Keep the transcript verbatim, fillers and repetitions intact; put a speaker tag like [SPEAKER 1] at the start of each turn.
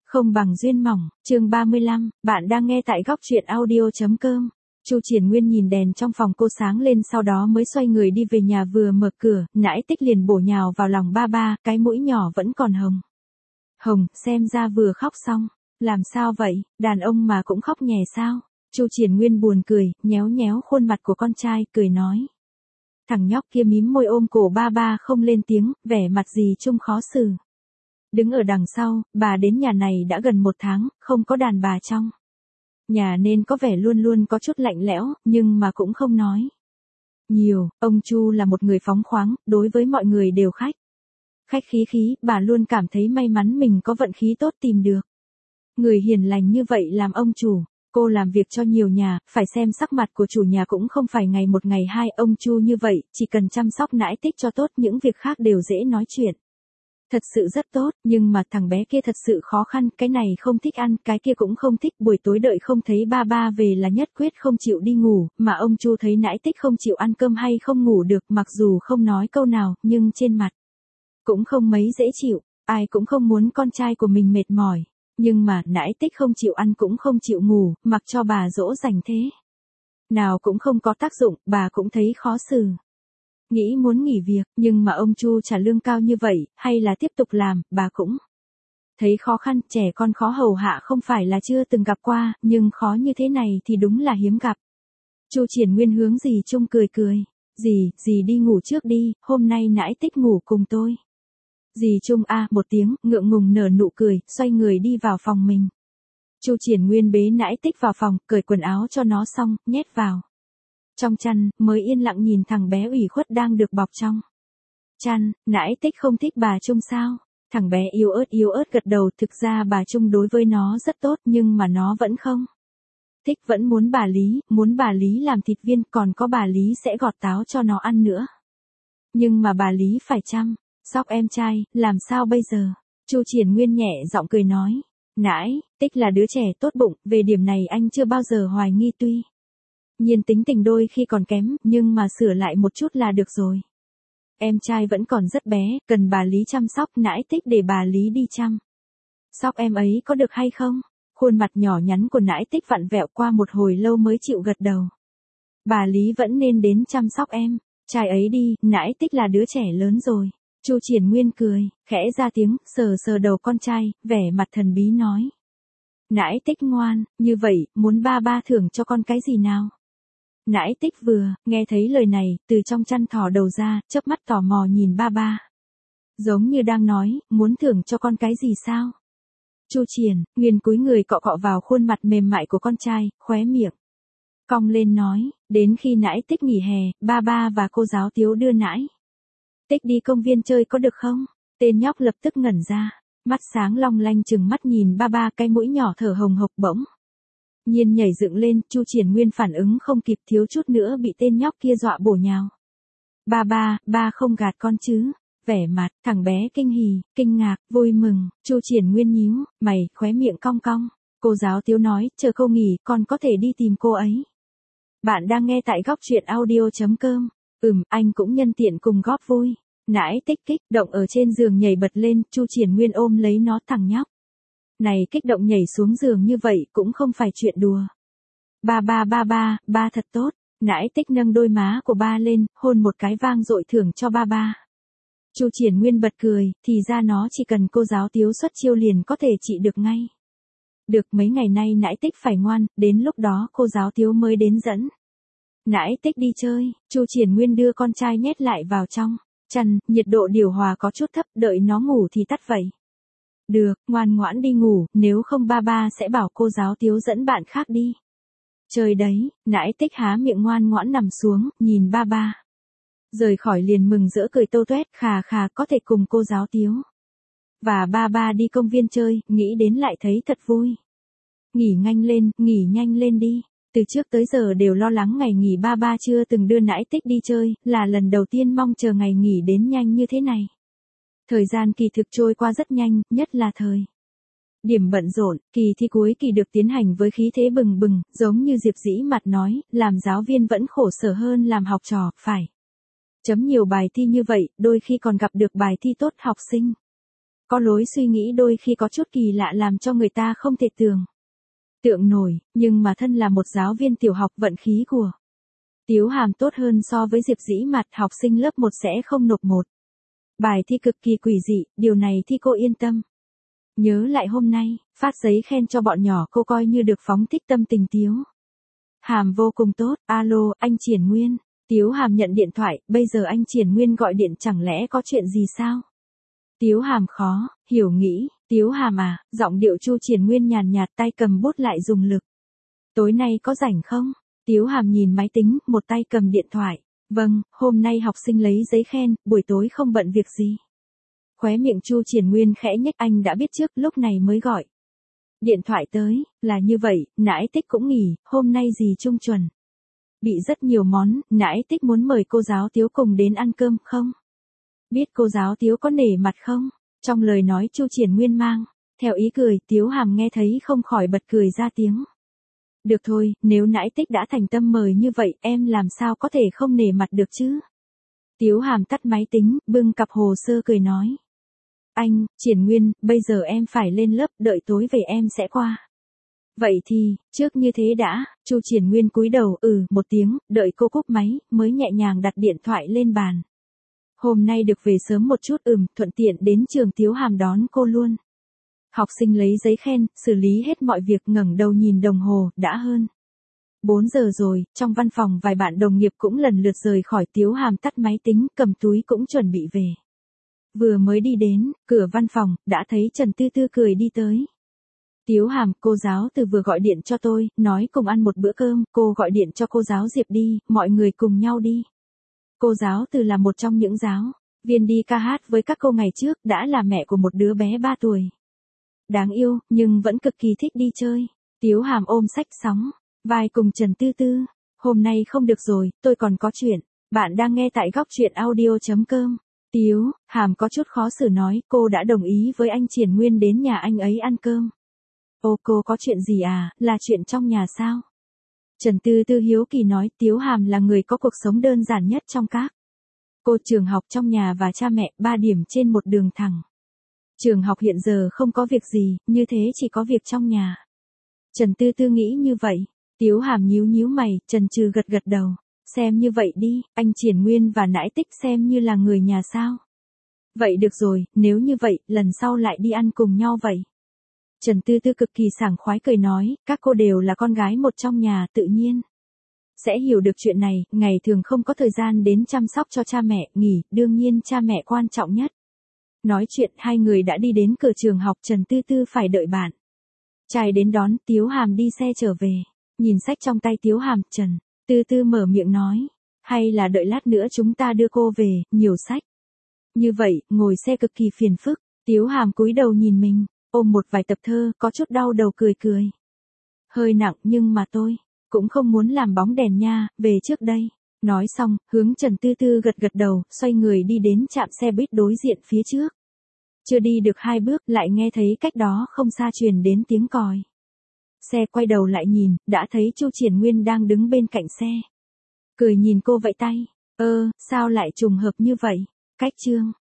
[SPEAKER 1] Không bằng duyên mỏng, chương ba mươi lăm, bạn đang nghe tại góc truyện audio.com. Chu Triển Nguyên nhìn đèn trong phòng cô sáng lên sau đó mới xoay người đi về nhà, vừa mở cửa, Nãi Tích liền bổ nhào vào lòng ba ba, cái mũi nhỏ vẫn còn hồng. Hồng, xem ra vừa khóc xong. Làm sao vậy, đàn ông mà cũng khóc nhè sao? Chu Triển Nguyên buồn cười, nhéo nhéo khuôn mặt của con trai, cười nói. Thằng nhóc kia mím môi ôm cổ ba ba không lên tiếng, vẻ mặt gì trông khó xử. Đứng ở đằng sau, bà đến nhà này đã gần một tháng, không có đàn bà trong nhà nên có vẻ luôn luôn có chút lạnh lẽo, nhưng mà cũng không nói nhiều. Ông Chu là một người phóng khoáng, đối với mọi người đều khách. Khách khí khí, bà luôn cảm thấy may mắn mình có vận khí tốt tìm được người hiền lành như vậy làm ông chủ. Cô làm việc cho nhiều nhà, phải xem sắc mặt của chủ nhà cũng không phải ngày một ngày hai. Ông Chu như vậy, chỉ cần chăm sóc Nãi Tích cho tốt, những việc khác đều dễ nói chuyện. Thật sự rất tốt, nhưng mà thằng bé kia thật sự khó khăn, cái này không thích ăn, cái kia cũng không thích, buổi tối đợi không thấy ba ba về là nhất quyết không chịu đi ngủ, mà ông Chu thấy Nãi Tích không chịu ăn cơm hay không ngủ được, mặc dù không nói câu nào, nhưng trên mặt cũng không mấy dễ chịu, ai cũng không muốn con trai của mình mệt mỏi, nhưng mà Nãi Tích không chịu ăn cũng không chịu ngủ, mặc cho bà dỗ dành thế nào cũng không có tác dụng, bà cũng thấy khó xử. Nghĩ muốn nghỉ việc, nhưng mà ông Chu trả lương cao như vậy, hay là tiếp tục làm, bà cũng thấy khó khăn. Trẻ con khó hầu hạ không phải là chưa từng gặp qua, nhưng khó như thế này thì đúng là hiếm gặp. Chu Triển Nguyên hướng dì Trung cười cười. Dì, dì đi ngủ trước đi, hôm nay Nãi Tích ngủ cùng tôi. Dì Trung a à, một tiếng, ngượng ngùng nở nụ cười, xoay người đi vào phòng mình. Chu Triển Nguyên bế Nãi Tích vào phòng, cởi quần áo cho nó xong, nhét vào trong chăn, mới yên lặng nhìn thằng bé ủy khuất đang được bọc trong chăn. Nãi Tích không thích bà Trung sao? Thằng bé yếu ớt yếu ớt gật đầu, thực ra bà Trung đối với nó rất tốt, nhưng mà nó vẫn không thích, vẫn muốn bà Lý, muốn bà Lý làm thịt viên, còn có bà Lý sẽ gọt táo cho nó ăn nữa. Nhưng mà bà Lý phải chăm sóc em trai, làm sao bây giờ? Chu Triển Nguyên nhẹ giọng cười nói. Nãi Tích là đứa trẻ tốt bụng, về điểm này anh chưa bao giờ hoài nghi, tuy nhiên tính tình đôi khi còn kém, nhưng mà sửa lại một chút là được rồi. Em trai vẫn còn rất bé, cần bà Lý chăm sóc. Nãi Tích để bà Lý đi chăm sóc em ấy có được hay không? Khuôn mặt nhỏ nhắn của Nãi Tích vặn vẹo, qua một hồi lâu mới chịu gật đầu. Bà Lý vẫn nên đến chăm sóc em trai ấy đi, Nãi Tích là đứa trẻ lớn rồi. Chu Triển Nguyên cười, khẽ ra tiếng, sờ sờ đầu con trai, vẻ mặt thần bí nói. Nãi Tích ngoan, như vậy, muốn ba ba thưởng cho con cái gì nào? Nãi Tích vừa nghe thấy lời này, từ trong chăn thò đầu ra, chớp mắt tò mò nhìn ba ba. Giống như đang nói, muốn thưởng cho con cái gì sao? Chu Triển Nguyên cúi người cọ cọ vào khuôn mặt mềm mại của con trai, khóe miệng cong lên nói, đến khi Nãi Tích nghỉ hè, ba ba và cô giáo Tiếu đưa Nãi Tích đi công viên chơi có được không? Tên nhóc lập tức ngẩn ra, mắt sáng long lanh chừng mắt nhìn ba ba, cái mũi nhỏ thở hồng hộc bỗng nhiên nhảy dựng lên. Chu Triển Nguyên phản ứng không kịp, thiếu chút nữa bị tên nhóc kia dọa bổ nhào. Ba ba, ba không gạt con chứ? Vẻ mặt thằng bé kinh hỉ, kinh ngạc, vui mừng. Chu Triển Nguyên nhíu mày, khóe miệng cong cong. Cô giáo Tiếu nói, chờ cô nghỉ, con có thể đi tìm cô ấy. Bạn đang nghe tại góc truyện audio.com. Ừm, anh cũng nhân tiện cùng góp vui. Nãi Tích kích động ở trên giường nhảy bật lên, Chu Triển Nguyên ôm lấy nó, thằng nhóc này kích động nhảy xuống giường như vậy cũng không phải chuyện đùa. Ba ba ba ba, ba thật tốt. Nãi Tích nâng đôi má của ba lên, hôn một cái vang dội thưởng cho ba ba. Chu Triển Nguyên bật cười, thì ra nó chỉ cần cô giáo Tiếu xuất chiêu liền có thể trị được ngay. Được, mấy ngày nay Nãi Tích phải ngoan, đến lúc đó cô giáo Tiếu mới đến dẫn Nãi Tích đi chơi. Chu Triển Nguyên đưa con trai nhét lại vào trong chăn, nhiệt độ điều hòa có chút thấp, đợi nó ngủ thì tắt vậy. Được, ngoan ngoãn đi ngủ, nếu không ba ba sẽ bảo cô giáo Tiếu dẫn bạn khác đi chơi đấy. Nãi Tích há miệng ngoan ngoãn nằm xuống, nhìn ba ba rời khỏi liền mừng rỡ cười tâu tuét, khà khà, có thể cùng cô giáo Tiếu và ba ba đi công viên chơi, nghĩ đến lại thấy thật vui. Nghỉ nhanh lên, nghỉ nhanh lên đi. Từ trước tới giờ đều lo lắng ngày nghỉ, ba ba chưa từng đưa Nãi Tích đi chơi, là lần đầu tiên mong chờ ngày nghỉ đến nhanh như thế này. Thời gian kỳ thực trôi qua rất nhanh, nhất là thời điểm bận rộn, kỳ thi cuối kỳ được tiến hành với khí thế bừng bừng, giống như Diệp Dĩ Mặt nói, làm giáo viên vẫn khổ sở hơn làm học trò, phải chấm nhiều bài thi như vậy, đôi khi còn gặp được bài thi tốt học sinh Có lối suy nghĩ đôi khi có chút kỳ lạ làm cho người ta không thể tưởng tượng nổi, nhưng mà thân là một giáo viên tiểu học vận khí của Tiếu Hàm tốt hơn so với Diệp Dĩ Mặt, học sinh lớp một sẽ không nộp một bài thi cực kỳ quỷ dị, điều này thì cô yên tâm. Nhớ lại hôm nay, phát giấy khen cho bọn nhỏ cô coi như được phóng thích tâm tình Tiếu Hàm vô cùng tốt. Alo, anh Triển Nguyên. Tiếu Hàm nhận điện thoại, bây giờ anh Triển Nguyên gọi điện chẳng lẽ có chuyện gì sao? Tiếu Hàm khó hiểu nghĩ, Tiếu Hàm à, giọng điệu Chu Triển Nguyên nhàn nhạt, tay cầm bút lại dùng lực. Tối nay có rảnh không? Tiếu Hàm nhìn máy tính, một tay cầm điện thoại. Vâng, hôm nay học sinh lấy giấy khen, buổi tối không bận việc gì. Khóe miệng Chu Triển Nguyên khẽ nhếch, anh đã biết trước, lúc này mới gọi điện thoại tới. Là như vậy, Nãi Tích cũng nghỉ, hôm nay gì Trung chuẩn bị rất nhiều món, Nãi Tích muốn mời cô giáo Tiếu cùng đến ăn cơm không? Biết cô giáo Tiếu có nể mặt không? Trong lời nói Chu Triển Nguyên mang theo ý cười, Tiếu Hàm nghe thấy không khỏi bật cười ra tiếng. Được thôi, nếu Nãi Tích đã thành tâm mời như vậy, em làm sao có thể không nể mặt được chứ? Tiếu Hàm tắt máy tính, bưng cặp hồ sơ cười nói. Anh, Triển Nguyên, bây giờ em phải lên lớp, đợi tối về em sẽ qua. Vậy thì, trước như thế đã. Chu Triển Nguyên cúi đầu, ừ, một tiếng, đợi cô cúp máy, mới nhẹ nhàng đặt điện thoại lên bàn. Hôm nay được về sớm một chút, ừm, thuận tiện đến trường Tiếu Hàm đón cô luôn. Học sinh lấy giấy khen, xử lý hết mọi việc, ngẩng đầu nhìn đồng hồ, đã hơn bốn giờ rồi. Trong văn phòng vài bạn đồng nghiệp cũng lần lượt rời khỏi, Tiếu Hàm tắt máy tính, cầm túi cũng chuẩn bị về. Vừa mới đi đến cửa văn phòng, đã thấy Trần Tư Tư cười đi tới. Tiếu Hàm, cô giáo Từ vừa gọi điện cho tôi, nói cùng ăn một bữa cơm, cô gọi điện cho cô giáo Diệp đi, mọi người cùng nhau đi. Cô giáo Từ là một trong những giáo viên đi ca hát với các cô ngày trước, đã là mẹ của một đứa bé ba tuổi. Đáng yêu, nhưng vẫn cực kỳ thích đi chơi. Tiếu Hàm ôm sách sóng vai cùng Trần Tư Tư. Hôm nay không được rồi, tôi còn có chuyện. Bạn đang nghe tại góc truyện audio chấm com. Tiếu Hàm có chút khó xử nói, cô đã đồng ý với anh Triển Nguyên đến nhà anh ấy ăn cơm. Ô, cô có chuyện gì à, là chuyện trong nhà sao? Trần Tư Tư hiếu kỳ nói, Tiếu Hàm là người có cuộc sống đơn giản nhất trong các cô, trường học, trong nhà và cha mẹ, ba điểm trên một đường thẳng. Trường học hiện giờ không có việc gì, như thế chỉ có việc trong nhà. Trần Tư Tư nghĩ như vậy. Tiếu Hàm nhíu nhíu mày, chần chừ gật gật đầu. Xem như vậy đi, anh Triển Nguyên và Nãi Tích xem như là người nhà sao? Vậy được rồi, nếu như vậy, lần sau lại đi ăn cùng nhau vậy. Trần Tư Tư cực kỳ sảng khoái cười nói, các cô đều là con gái một trong nhà, tự nhiên sẽ hiểu được chuyện này, ngày thường không có thời gian đến chăm sóc cho cha mẹ, nghỉ, đương nhiên cha mẹ quan trọng nhất. Nói chuyện, hai người đã đi đến cửa trường học, Trần Tư Tư phải đợi bạn trai đến đón. Tiếu Hàm đi xe trở về, nhìn sách trong tay Tiếu Hàm, Trần Tư Tư mở miệng nói, hay là đợi lát nữa chúng ta đưa cô về, nhiều sách như vậy, ngồi xe cực kỳ phiền phức. Tiếu Hàm cúi đầu nhìn mình, ôm một vài tập thơ, có chút đau đầu cười cười. Hơi nặng, nhưng mà tôi cũng không muốn làm bóng đèn nha, về trước đây. Nói xong, hướng Trần Tư Tư gật gật đầu, xoay người đi đến trạm xe buýt đối diện phía trước. Chưa đi được hai bước, lại nghe thấy cách đó không xa truyền đến tiếng còi xe, quay đầu lại nhìn, đã thấy Chu Triển Nguyên đang đứng bên cạnh xe. Cười nhìn cô vẫy tay. Ơ, sao lại trùng hợp như vậy? Cách chương